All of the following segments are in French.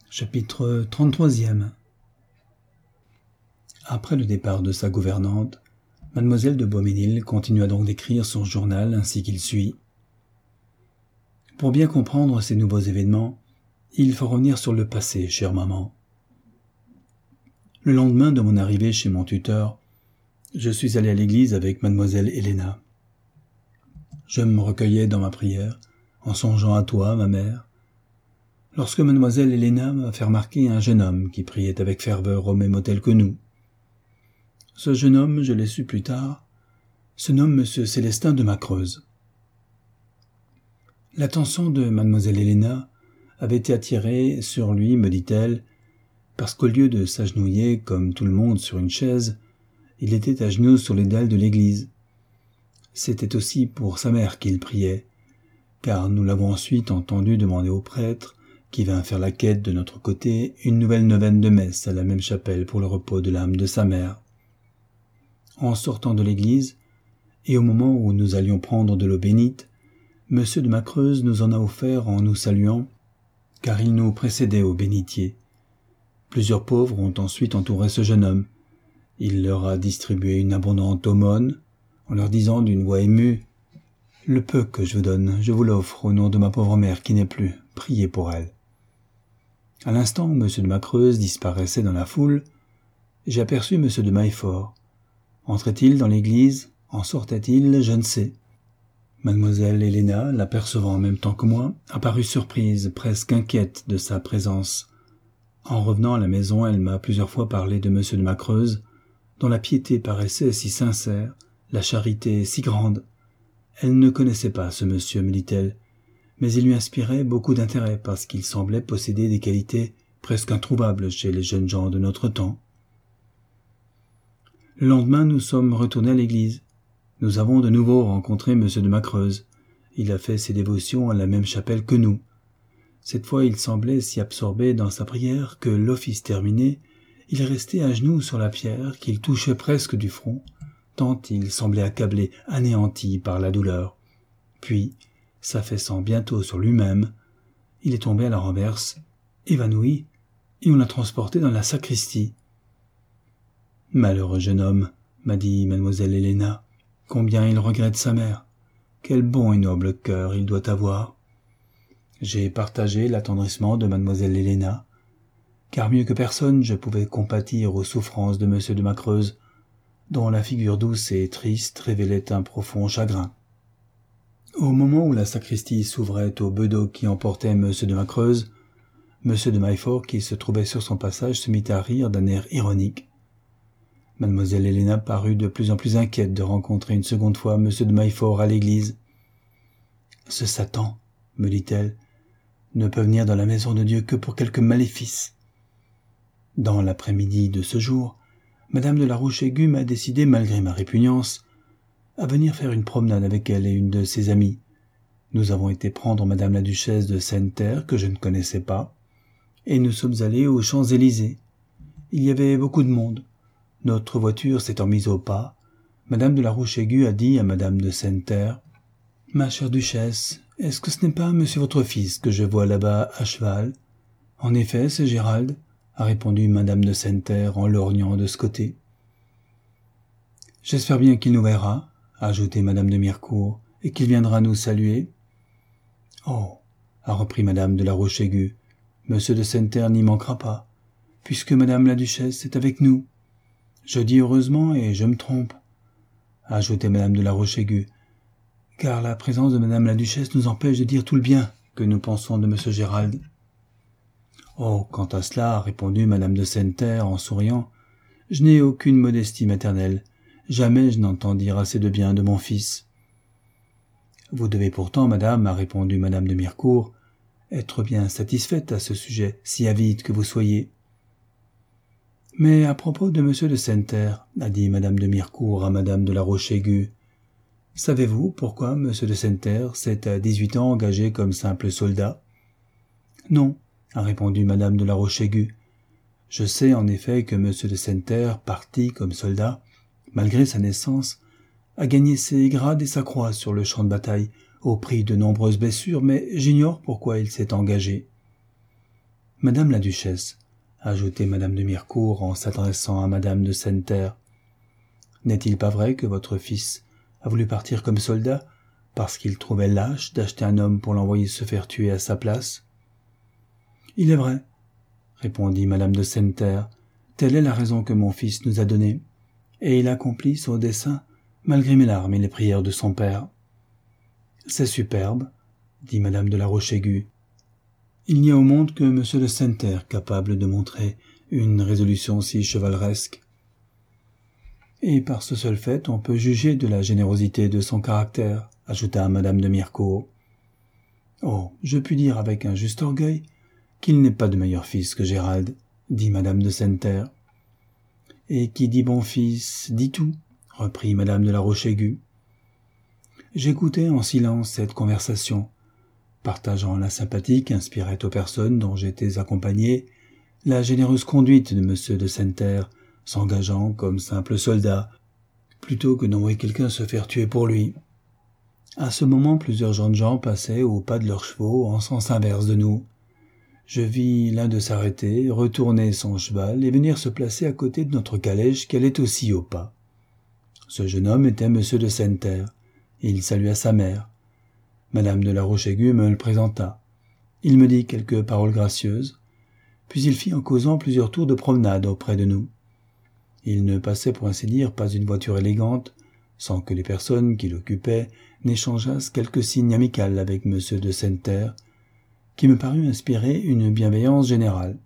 Chapitre 33e. Après le départ de sa gouvernante, mademoiselle de Beaumesnil continua donc d'écrire son journal ainsi qu'il suit. Pour bien comprendre ces nouveaux événements, il faut revenir sur le passé, chère maman. Le lendemain de mon arrivée chez mon tuteur, je suis allé à l'église avec mademoiselle Héléna. Je me recueillais dans ma prière, en songeant à toi, ma mère, lorsque mademoiselle Héléna m'a fait remarquer un jeune homme qui priait avec ferveur au même autel que nous. Ce jeune homme, je l'ai su plus tard, se nomme monsieur Célestin de Macreuse. L'attention de mademoiselle Héléna avait été attirée sur lui, me dit-elle, parce qu'au lieu de s'agenouiller comme tout le monde sur une chaise, il était à genoux sur les dalles de l'église. C'était aussi pour sa mère qu'il priait, car nous l'avons ensuite entendu demander au prêtre, qui vint faire la quête de notre côté, une nouvelle neuvaine de messe à la même chapelle pour le repos de l'âme de sa mère. En sortant de l'église, et au moment où nous allions prendre de l'eau bénite, monsieur de Macreuse nous en a offert en nous saluant, car il nous précédait au bénitier. Plusieurs pauvres ont ensuite entouré ce jeune homme. Il leur a distribué une abondante aumône, en leur disant d'une voix émue « Le peu que je vous donne, je vous l'offre au nom de ma pauvre mère qui n'est plus, priez pour elle. » À l'instant où monsieur de Macreuse disparaissait dans la foule, j'ai aperçu monsieur de Maillefort. Entrait-il dans l'église, en sortait-il, je ne sais. Mademoiselle Héléna, l'apercevant en même temps que moi, apparut surprise, presque inquiète de sa présence. En revenant à la maison, elle m'a plusieurs fois parlé de monsieur de Macreuse, dont la piété paraissait si sincère, la charité si grande. Elle ne connaissait pas ce monsieur, me dit-elle, mais il lui inspirait beaucoup d'intérêt parce qu'il semblait posséder des qualités presque introuvables chez les jeunes gens de notre temps. Le lendemain, nous sommes retournés à l'église. Nous avons de nouveau rencontré monsieur de Macreuse. Il a fait ses dévotions à la même chapelle que nous. Cette fois, il semblait si absorbé dans sa prière que, l'office terminé, il restait à genoux sur la pierre qu'il touchait presque du front, tant il semblait accablé, anéanti par la douleur. Puis, s'affaissant bientôt sur lui-même, il est tombé à la renverse, évanoui, et on l'a transporté dans la sacristie. « Malheureux jeune homme, m'a dit mademoiselle Héléna, combien il regrette sa mère. Quel bon et noble cœur il doit avoir. » J'ai partagé l'attendrissement de mademoiselle Héléna, car mieux que personne je pouvais compatir aux souffrances de monsieur de Macreuse, dont la figure douce et triste révélait un profond chagrin. Au moment où la sacristie s'ouvrait au bedeau qui emportait monsieur de Macreuse, monsieur de Maillefort, qui se trouvait sur son passage, se mit à rire d'un air ironique. Mademoiselle Héléna parut de plus en plus inquiète de rencontrer une seconde fois monsieur de Maillefort à l'église. « Ce Satan, me dit-elle, ne peut venir dans la maison de Dieu que pour quelque maléfice. » Dans l'après-midi de ce jour, madame de la Roche-Aiguë m'a décidé, malgré ma répugnance, à venir faire une promenade avec elle et une de ses amies. Nous avons été prendre madame la duchesse de Sainte-Terre, que je ne connaissais pas, et nous sommes allés aux Champs-Élysées. Il y avait beaucoup de monde. Notre voiture s'étant mise au pas, madame de la Roche-Aiguë a dit à madame de Sainte-Terre « Ma chère duchesse, est-ce que ce n'est pas monsieur votre fils que je vois là-bas à cheval ?»« En effet, c'est Gérald, » a répondu madame de Sainte-Terre en lorgnant de ce côté. « J'espère bien qu'il nous verra, » a ajouté madame de Mirecourt, « et qu'il viendra nous saluer. »« Oh, » a repris madame de la Roche-Aiguë, « monsieur de Sainte-Terre n'y manquera pas, puisque madame la duchesse est avec nous. Je dis heureusement et je me trompe, » a ajouté madame de la Roche-Aiguë, « car la présence de madame la duchesse nous empêche de dire tout le bien que nous pensons de monsieur Gérald. »« Oh, quant à cela, » a répondu madame de Sainte-Terre en souriant, « je n'ai aucune modestie maternelle. Jamais je n'entends dire assez de bien de mon fils. »« Vous devez pourtant, madame, » a répondu madame de Mirecourt, « être bien satisfaite à ce sujet, si avide que vous soyez. »« Mais à propos de monsieur de Sainte-Terre, » a dit madame de Mirecourt à madame de la Roche-Aiguë, « savez-vous pourquoi monsieur de Sainte-Terre s'est à 18 ans engagé comme simple soldat ?»« Non, » a répondu madame de la Roche-Aiguë. « Je sais en effet que monsieur de Sainte-Terre, parti comme soldat, malgré sa naissance, a gagné ses grades et sa croix sur le champ de bataille, au prix de nombreuses blessures, mais j'ignore pourquoi il s'est engagé. » Madame la duchesse, ajoutait madame de Mirecourt en s'adressant à madame de Senneterre, n'est-il pas vrai que votre fils a voulu partir comme soldat parce qu'il trouvait lâche d'acheter un homme pour l'envoyer se faire tuer à sa place? Il est vrai, répondit madame de Senneterre, telle est la raison que mon fils nous a donnée, et il accomplit son dessein malgré mes larmes et les prières de son père. C'est superbe, dit madame de la Roche-Aiguë. Il n'y a au monde que monsieur de Senneterre capable de montrer une résolution si chevaleresque. Et par ce seul fait, on peut juger de la générosité de son caractère, ajouta madame de Mirecourt. Oh, je puis dire avec un juste orgueil qu'il n'est pas de meilleur fils que Gérald, dit madame de Senneterre. Et qui dit bon fils, dit tout, reprit madame de la Roche-Aiguë. J'écoutais en silence cette conversation, partageant la sympathie qu'inspirait aux personnes dont j'étais accompagné la généreuse conduite de monsieur de Senneterre, s'engageant comme simple soldat, plutôt que d'envoyer quelqu'un se faire tuer pour lui. À ce moment, plusieurs jeunes gens passaient au pas de leurs chevaux en sens inverse de nous. Je vis l'un d'eux s'arrêter, retourner son cheval et venir se placer à côté de notre calèche qui allait aussi au pas. Ce jeune homme était monsieur de Senneterre. Il salua sa mère. Madame de la Roche-Aiguë me le présenta. Il me dit quelques paroles gracieuses, puis il fit en causant plusieurs tours de promenade auprès de nous. Il ne passait pour ainsi dire pas une voiture élégante, sans que les personnes qui l'occupaient n'échangeassent quelques signes amicaux avec monsieur de Senneterre, qui me parut inspirer une bienveillance générale.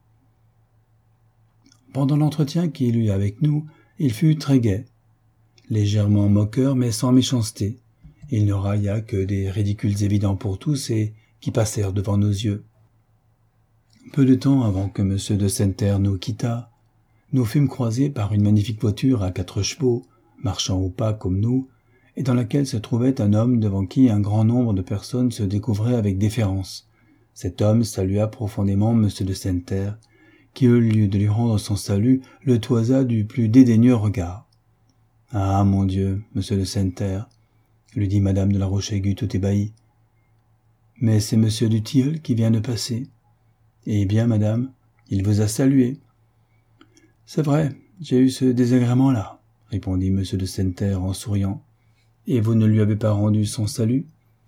Pendant l'entretien qu'il eut avec nous, il fut très gai, légèrement moqueur mais sans méchanceté. Il ne railla que des ridicules évidents pour tous et qui passèrent devant nos yeux. Peu de temps avant que monsieur de Senneterre nous quittât, nous fûmes croisés par une magnifique voiture à 4 chevaux, marchant au pas comme nous, et dans laquelle se trouvait un homme devant qui un grand nombre de personnes se découvraient avec déférence. Cet homme salua profondément monsieur de Senneterre, qui, au lieu de lui rendre son salut, le toisa du plus dédaigneux regard. « Ah, mon Dieu, monsieur de Senneterre !» lui dit madame de la Roche-Aiguë tout ébahie. « Mais c'est monsieur du Tilleul qui vient de passer. »« Eh bien, madame, il vous a salué. »« C'est vrai, j'ai eu ce désagrément-là, » répondit monsieur de Senneterre en souriant. « Et vous ne lui avez pas rendu son salut ?»«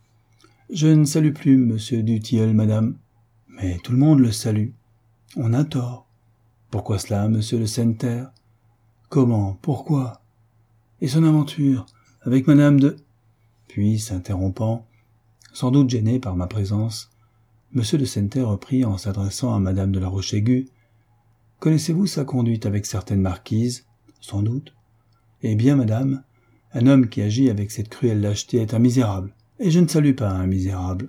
Je ne salue plus monsieur du Tilleul, madame. Mais tout le monde le salue. On a tort. Pourquoi cela, monsieur de Senneterre? Comment? Pourquoi? Et son aventure avec madame de... » Puis, s'interrompant, sans doute gêné par ma présence, monsieur de Senneterre reprit en s'adressant à madame de la Roche-Aiguë. « Connaissez-vous sa conduite avec certaines marquises? Sans doute. Eh bien, madame, un homme qui agit avec cette cruelle lâcheté est un misérable, et je ne salue pas un misérable.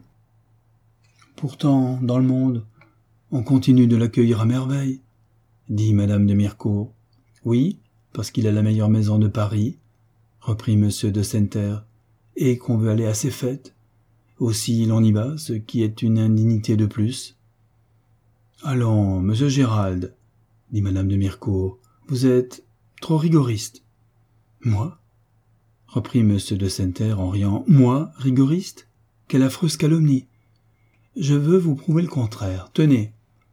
Pourtant, dans le monde, on continue de l'accueillir à merveille, dit madame de Mirecourt. Oui, parce qu'il a la meilleure maison de Paris, reprit monsieur de Senneterre, et qu'on veut aller à ses fêtes. Aussi l'on y va, ce qui est une indignité de plus. Allons, monsieur Gérald, dit madame de Mirecourt, vous êtes trop rigoriste. Moi? Reprit monsieur de Senneterre en riant. Moi, rigoriste? Quelle affreuse calomnie! Je veux vous prouver le contraire. Tenez.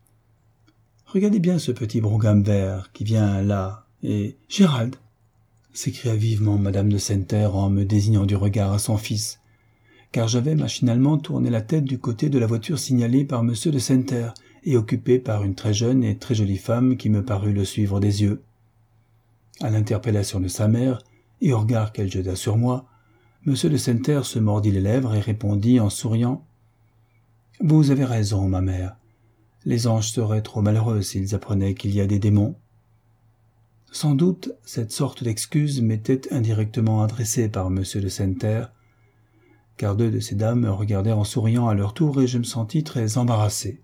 Regardez bien ce petit brougham vert qui vient là, et... Gérald! S'écria vivement madame de Senneterre en me désignant du regard à son fils, car j'avais machinalement tourné la tête du côté de la voiture signalée par monsieur de Senneterre et occupée par une très jeune et très jolie femme qui me parut le suivre des yeux. À l'interpellation de sa mère et au regard qu'elle jeta sur moi, monsieur de Senneterre se mordit les lèvres et répondit en souriant « Vous avez raison, ma mère. Les anges seraient trop malheureux s'ils apprenaient qu'il y a des démons. » Sans doute, cette sorte d'excuse m'était indirectement adressée par monsieur de Senneterre, car 2 de ces dames me regardèrent en souriant à leur tour et je me sentis très embarrassé.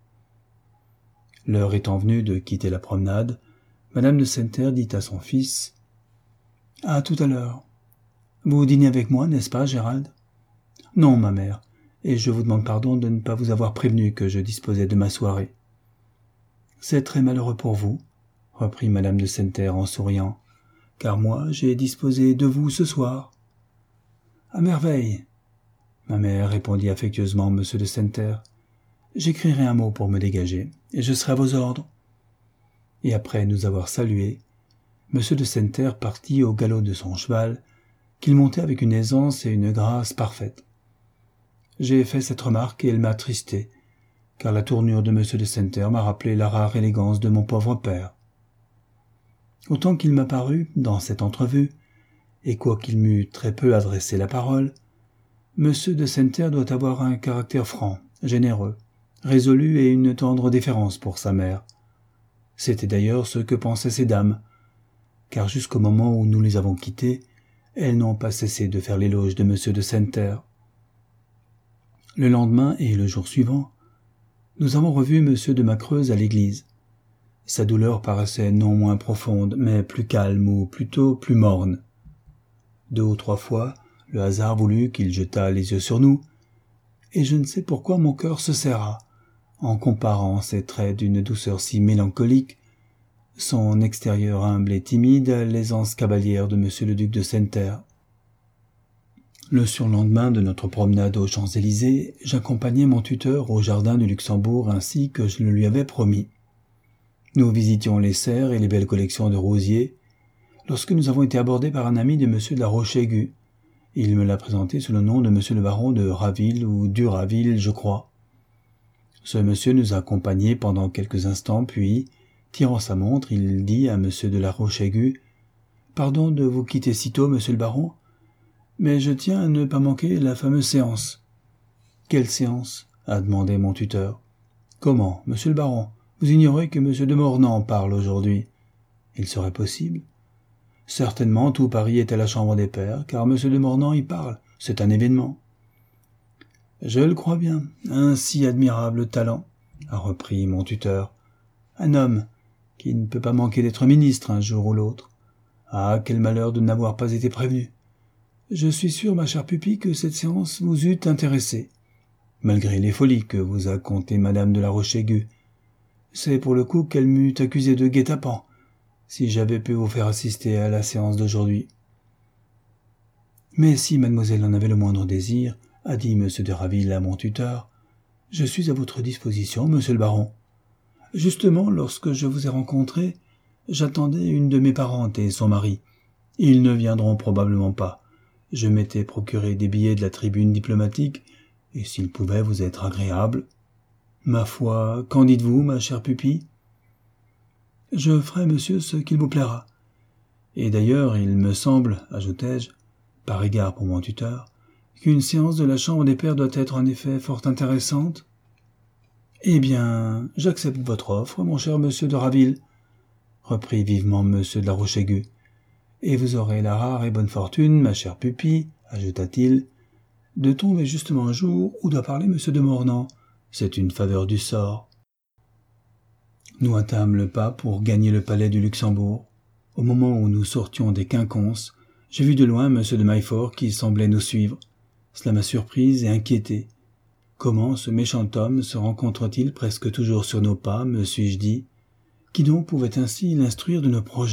L'heure étant venue de quitter la promenade, madame de Senneterre dit à son fils « À tout à l'heure. Vous dînez avec moi, n'est-ce pas, Gérald ? » « Non, ma mère, et je vous demande pardon de ne pas vous avoir prévenu que je disposais de ma soirée. »« C'est très malheureux pour vous, » reprit madame de Senneterre en souriant, « car moi j'ai disposé de vous ce soir. »« À merveille, ma mère, répondit affectueusement monsieur de Senneterre. « j'écrirai un mot pour me dégager, et je serai à vos ordres. » Et après nous avoir salués, M. de Senneterre partit au galop de son cheval, qu'il montait avec une aisance et une grâce parfaites. J'ai fait cette remarque et elle m'a attristé, car la tournure de M. de Senneterre m'a rappelé la rare élégance de mon pauvre père. Autant qu'il m'a paru, dans cette entrevue, et quoiqu'il m'eût très peu adressé la parole, M. de Senneterre doit avoir un caractère franc, généreux, résolu et une tendre déférence pour sa mère. C'était d'ailleurs ce que pensaient ces dames, car jusqu'au moment où nous les avons quittées, elles n'ont pas cessé de faire l'éloge de M. de Senneterre. Le lendemain et le jour suivant, nous avons revu M. de Macreuse à l'église. Sa douleur paraissait non moins profonde, mais plus calme ou plutôt plus morne. 2 ou 3 fois, le hasard voulut qu'il jetât les yeux sur nous, et je ne sais pourquoi mon cœur se serra, en comparant ses traits d'une douceur si mélancolique, son extérieur humble et timide à l'aisance cavalière de M. le duc de Senneterre. Le surlendemain de notre promenade aux Champs-Élysées, j'accompagnai mon tuteur au jardin du Luxembourg ainsi que je le lui avais promis. Nous visitions les serres et les belles collections de rosiers, lorsque nous avons été abordés par un ami de M. de la Roche-Aigu. Il me l'a présenté sous le nom de M. le baron de Raville ou d'Uraville, je crois. Ce monsieur nous a accompagnés pendant quelques instants, puis, tirant sa montre, il dit à M. de la Roche-Aigu « Pardon de vous quitter si tôt, monsieur le baron, mais je tiens à ne pas manquer la fameuse séance. »« Quelle séance ?» a demandé mon tuteur. « Comment, monsieur le baron, vous ignorez que monsieur de Mornan parle aujourd'hui ? » « Il serait possible. »« Certainement, tout Paris est à la chambre des pairs, car monsieur de Mornan y parle. C'est un événement. »« Je le crois bien, un si admirable talent, » a repris mon tuteur. « Un homme qui ne peut pas manquer d'être ministre un jour ou l'autre. Ah, quel malheur de n'avoir pas été prévenu. Je suis sûr, ma chère pupille, que cette séance vous eût intéressé, malgré les folies que vous a contées madame de la Roche-Aigu. C'est pour le coup qu'elle m'eût accusé de guet-apens, si j'avais pu vous faire assister à la séance d'aujourd'hui. »« Mais si mademoiselle en avait le moindre désir, a dit M. de Raville à mon tuteur, je suis à votre disposition, monsieur le baron. Justement, lorsque je vous ai rencontré, j'attendais une de mes parentes et son mari. Ils ne viendront probablement pas. Je m'étais procuré des billets de la tribune diplomatique, et s'ils pouvaient vous être agréables. Ma foi, qu'en dites-vous, ma chère pupille ? Je ferai, monsieur, ce qu'il vous plaira. Et d'ailleurs, il me semble, ajoutai-je, par égard pour mon tuteur, qu'une séance de la chambre des pairs doit être en effet fort intéressante. Eh bien, j'accepte votre offre, mon cher monsieur de Raville, reprit vivement monsieur de la Roche-Aigu. Et vous aurez la rare et bonne fortune, ma chère pupille, ajouta-t-il, de tomber justement un jour où doit parler monsieur de Mornan. C'est une faveur du sort. Nous hâtâmes le pas pour gagner le palais du Luxembourg. Au moment où nous sortions des quinconces, j'ai vu de loin monsieur de Maillefort qui semblait nous suivre. Cela m'a surprise et inquiété. Comment ce méchant homme se rencontre-t-il presque toujours sur nos pas, me suis-je dit. Qui donc pouvait ainsi l'instruire de nos projets ?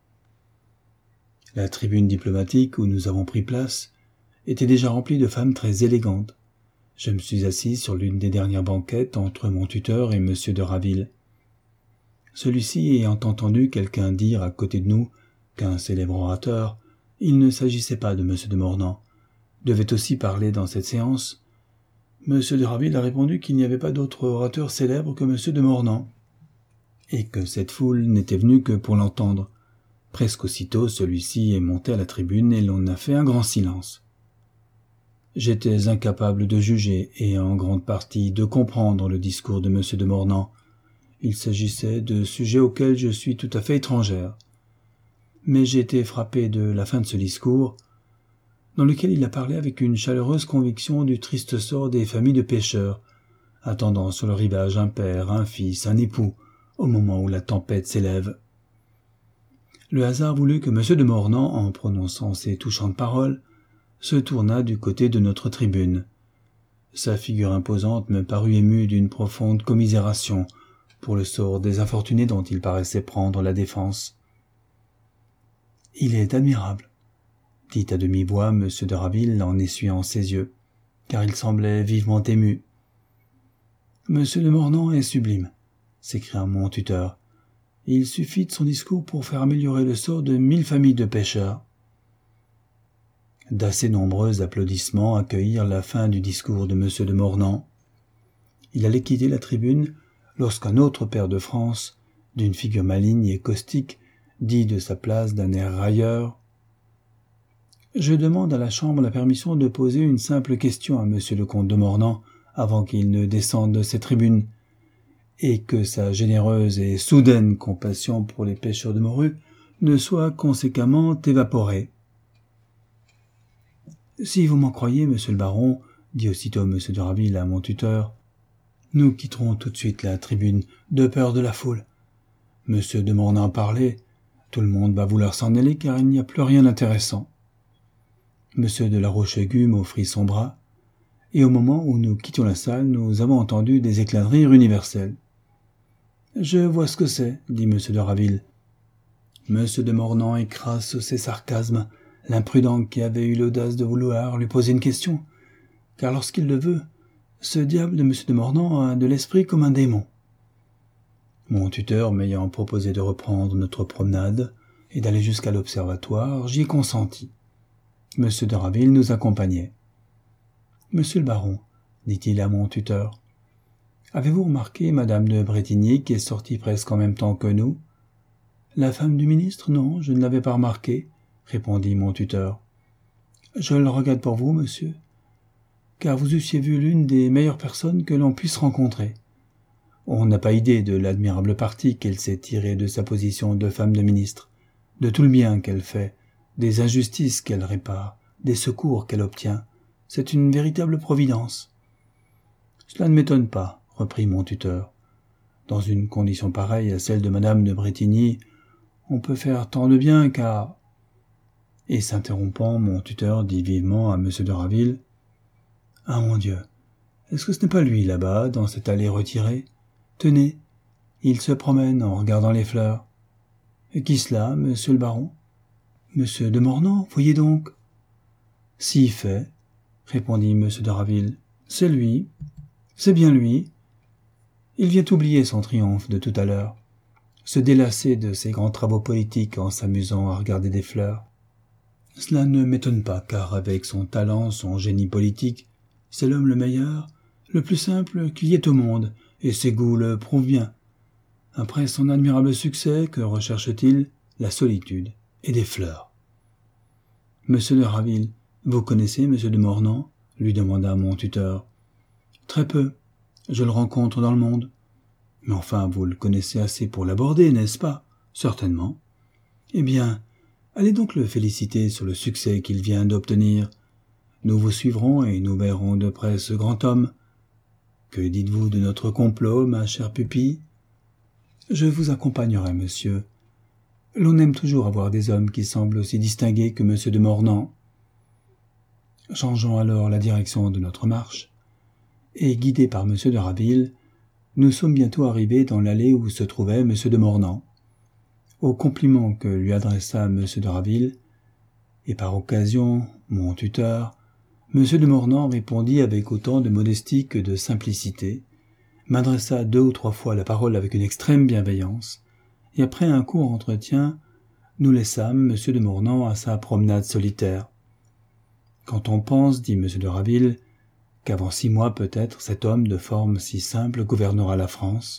La tribune diplomatique où nous avons pris place était déjà remplie de femmes très élégantes. Je me suis assis sur l'une des dernières banquettes entre mon tuteur et M. de Raville. Celui-ci ayant entendu quelqu'un dire à côté de nous qu'un célèbre orateur, il ne s'agissait pas de M. de Mornan, devait aussi parler dans cette séance, M. de Raville a répondu qu'il n'y avait pas d'autre orateur célèbre que M. de Mornan, et que cette foule n'était venue que pour l'entendre. Presque aussitôt, celui-ci est monté à la tribune et l'on a fait un grand silence. J'étais incapable de juger et en grande partie de comprendre le discours de M. de Mornan. Il s'agissait de sujets auxquels je suis tout à fait étrangère. Mais j'ai été frappé de la fin de ce discours, dans lequel il a parlé avec une chaleureuse conviction du triste sort des familles de pêcheurs, attendant sur le rivage un père, un fils, un époux, au moment où la tempête s'élève. Le hasard voulut que M. de Mornan, en prononçant ces touchantes paroles, se tourna du côté de notre tribune. Sa figure imposante me parut émue d'une profonde commisération pour le sort des infortunés dont il paraissait prendre la défense. « Il est admirable, » dit à demi-voix M. de Raville en essuyant ses yeux, car il semblait vivement ému. Monsieur de Mornan est sublime, s'écria mon tuteur. Il suffit de son discours pour faire améliorer le sort de 1000 familles de pêcheurs. D'assez nombreux applaudissements accueillirent la fin du discours de monsieur de Mornan. Il allait quitter la tribune lorsqu'un autre pair de France, d'une figure maligne et caustique, dit de sa place d'un air railleur: « Je demande à la Chambre la permission de poser une simple question à monsieur le comte de Mornan avant qu'il ne descende de ses tribunes, et que sa généreuse et soudaine compassion pour les pêcheurs de morue ne soit conséquemment évaporée. » « Si vous m'en croyez, monsieur le baron, dit aussitôt monsieur de Raville à mon tuteur, nous quitterons tout de suite la tribune, de peur de la foule. Monsieur de Mornan parlait, tout le monde va vouloir s'en aller car il n'y a plus rien d'intéressant. Monsieur de la Roche-Aiguë m'offrit son bras, et au moment où nous quittions la salle, nous avons entendu des éclats de rire universels. « Je vois ce que c'est, dit monsieur de Raville. Monsieur de Mornan écrase sous ses sarcasmes l'imprudent qui avait eu l'audace de vouloir lui poser une question, car lorsqu'il le veut, ce diable de monsieur de Mornan a de l'esprit comme un démon. » Mon tuteur m'ayant proposé de reprendre notre promenade et d'aller jusqu'à l'observatoire, j'y consentis. Monsieur de Raville nous accompagnait. « Monsieur le baron, dit-il à mon tuteur, avez-vous remarqué madame de Brétigny qui est sortie presque en même temps que nous ? » « La femme du ministre, non, je ne l'avais pas remarqué, » répondit mon tuteur. « Je le regrette pour vous, monsieur, car vous eussiez vu l'une des meilleures personnes que l'on puisse rencontrer. On n'a pas idée de l'admirable parti qu'elle s'est tirée de sa position de femme de ministre, de tout le bien qu'elle fait, des injustices qu'elle répare, des secours qu'elle obtient. C'est une véritable providence. »« Cela ne m'étonne pas, » reprit mon tuteur. « Dans une condition pareille à celle de madame de Brétigny, on peut faire tant de bien qu'à... » Et s'interrompant, mon tuteur dit vivement à monsieur de Raville: « Ah, mon Dieu, est-ce que ce n'est pas lui, là-bas, dans cette allée retirée? Tenez, il se promène en regardant les fleurs. Et qui cela, monsieur le baron? Monsieur de Mornan, voyez donc. »« Si fait, répondit monsieur de Raville. C'est lui, c'est bien lui. Il vient oublier son triomphe de tout à l'heure, se délasser de ses grands travaux politiques en s'amusant à regarder des fleurs. Cela ne m'étonne pas, car avec son talent, son génie politique, c'est l'homme le meilleur, le plus simple qu'il y ait au monde, et ses goûts le prouvent bien. Après son admirable succès, que recherche-t-il? La solitude et des fleurs. « Monsieur de Raville, vous connaissez monsieur de Mornan ?» lui demanda mon tuteur. « Très peu. Je le rencontre dans le monde. »« Mais enfin, vous le connaissez assez pour l'aborder, n'est-ce pas ? » ?»« Certainement. »« Eh bien, allez donc le féliciter sur le succès qu'il vient d'obtenir. Nous vous suivrons et nous verrons de près ce grand homme. Que dites-vous de notre complot, ma chère pupille ? » ?»« Je vous accompagnerai, monsieur. L'on aime toujours avoir des hommes qui semblent aussi distingués que monsieur de Mornan. » Changeons alors la direction de notre marche, et guidés par monsieur de Raville, nous sommes bientôt arrivés dans l'allée où se trouvait monsieur de Mornan. Au compliment que lui adressa monsieur de Raville, et par occasion mon tuteur, monsieur de Mornan répondit avec autant de modestie que de simplicité, m'adressa 2 ou 3 fois la parole avec une extrême bienveillance, et après un court entretien, nous laissâmes monsieur de Mornan à sa promenade solitaire. Quand on pense, dit monsieur de Raville, qu'avant 6 mois peut-être cet homme de forme si simple gouvernera la France.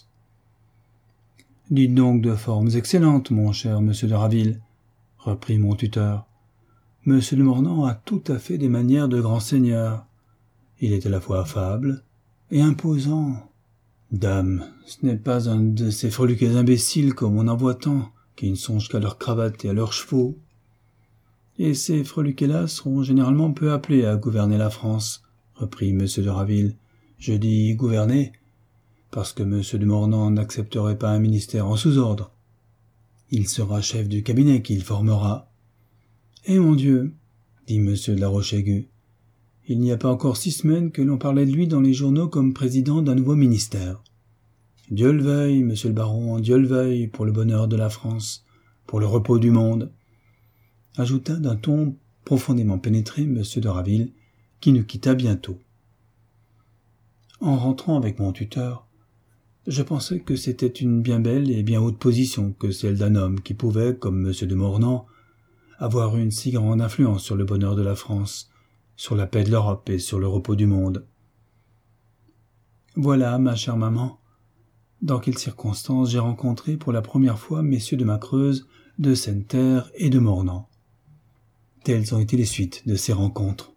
« Dites donc de formes excellentes, mon cher monsieur de Raville, » reprit mon tuteur. « Monsieur de Mornan a tout à fait des manières de grand seigneur. Il est à la fois affable et imposant. Dame, ce n'est pas un de ces freluquets imbéciles comme on en voit tant, qui ne songent qu'à leurs cravates et à leurs chevaux. Et ces freluquets-là seront généralement peu appelés à gouverner la France, reprit monsieur de Raville. Je dis gouverner, parce que monsieur de Mornan n'accepterait pas un ministère en sous-ordre. Il sera chef du cabinet qu'il formera. Eh mon Dieu, dit monsieur de la Roche-Aiguë, il n'y a pas encore 6 semaines que l'on parlait de lui dans les journaux comme président d'un nouveau ministère. Dieu le veuille, monsieur le baron, Dieu le veuille, pour le bonheur de la France, pour le repos du monde, ajouta d'un ton profondément pénétré monsieur de Raville, qui nous quitta bientôt. En rentrant avec mon tuteur, je pensais que c'était une bien belle et bien haute position que celle d'un homme qui pouvait, comme M. de Mornan, avoir une si grande influence sur le bonheur de la France, sur la paix de l'Europe et sur le repos du monde. Voilà, ma chère maman, dans quelles circonstances j'ai rencontré pour la première fois messieurs de Macreuse, de Senneterre et de Mornan. Telles ont été les suites de ces rencontres.